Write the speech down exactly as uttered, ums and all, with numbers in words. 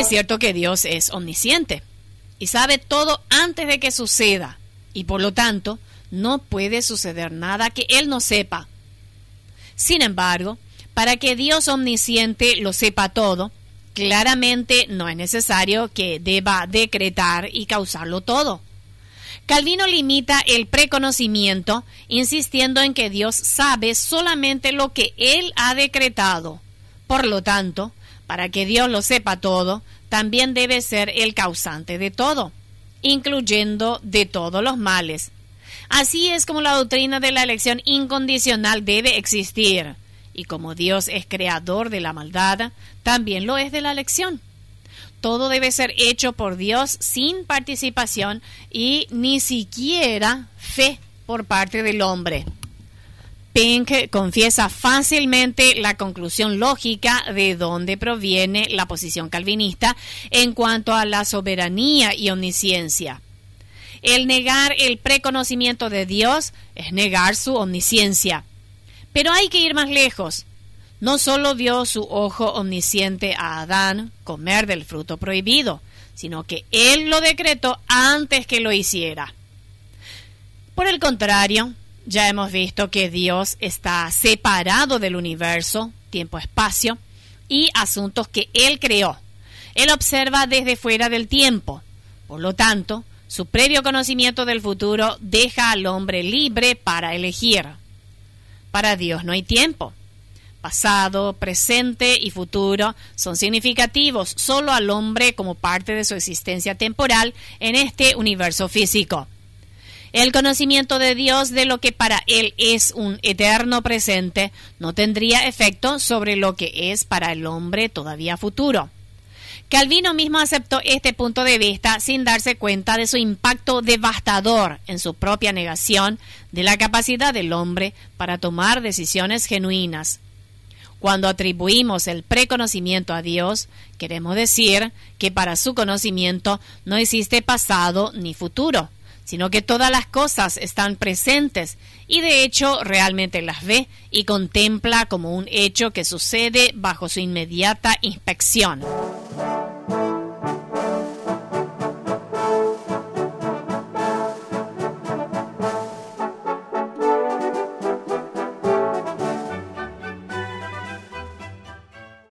Es cierto que Dios es omnisciente y sabe todo antes de que suceda, y por lo tanto no puede suceder nada que Él no sepa. Sin embargo, para que Dios omnisciente lo sepa todo, claramente no es necesario que deba decretar y causarlo todo. Calvino limita el preconocimiento, insistiendo en que Dios sabe solamente lo que Él ha decretado. Por lo tanto, para que Dios lo sepa todo, también debe ser el causante de todo, incluyendo de todos los males. Así es como la doctrina de la elección incondicional debe existir, y como Dios es creador de la maldad, también lo es de la elección. Todo debe ser hecho por Dios sin participación y ni siquiera fe por parte del hombre. Pink confiesa fácilmente la conclusión lógica de donde proviene la posición calvinista en cuanto a la soberanía y omnisciencia. El negar el preconocimiento de Dios es negar su omnisciencia. Pero hay que ir más lejos. No solo dio su ojo omnisciente a Adán comer del fruto prohibido, sino que Él lo decretó antes que lo hiciera. Por el contrario, ya hemos visto que Dios está separado del universo, tiempo-espacio, y asuntos que Él creó. Él observa desde fuera del tiempo. Por lo tanto, su previo conocimiento del futuro deja al hombre libre para elegir. Para Dios no hay tiempo. Pasado, presente y futuro son significativos solo al hombre como parte de su existencia temporal en este universo físico. El conocimiento de Dios de lo que para Él es un eterno presente no tendría efecto sobre lo que es para el hombre todavía futuro. Calvino mismo aceptó este punto de vista sin darse cuenta de su impacto devastador en su propia negación de la capacidad del hombre para tomar decisiones genuinas. Cuando atribuimos el preconocimiento a Dios, queremos decir que para su conocimiento no existe pasado ni futuro, sino que todas las cosas están presentes y de hecho realmente las ve y contempla como un hecho que sucede bajo su inmediata inspección.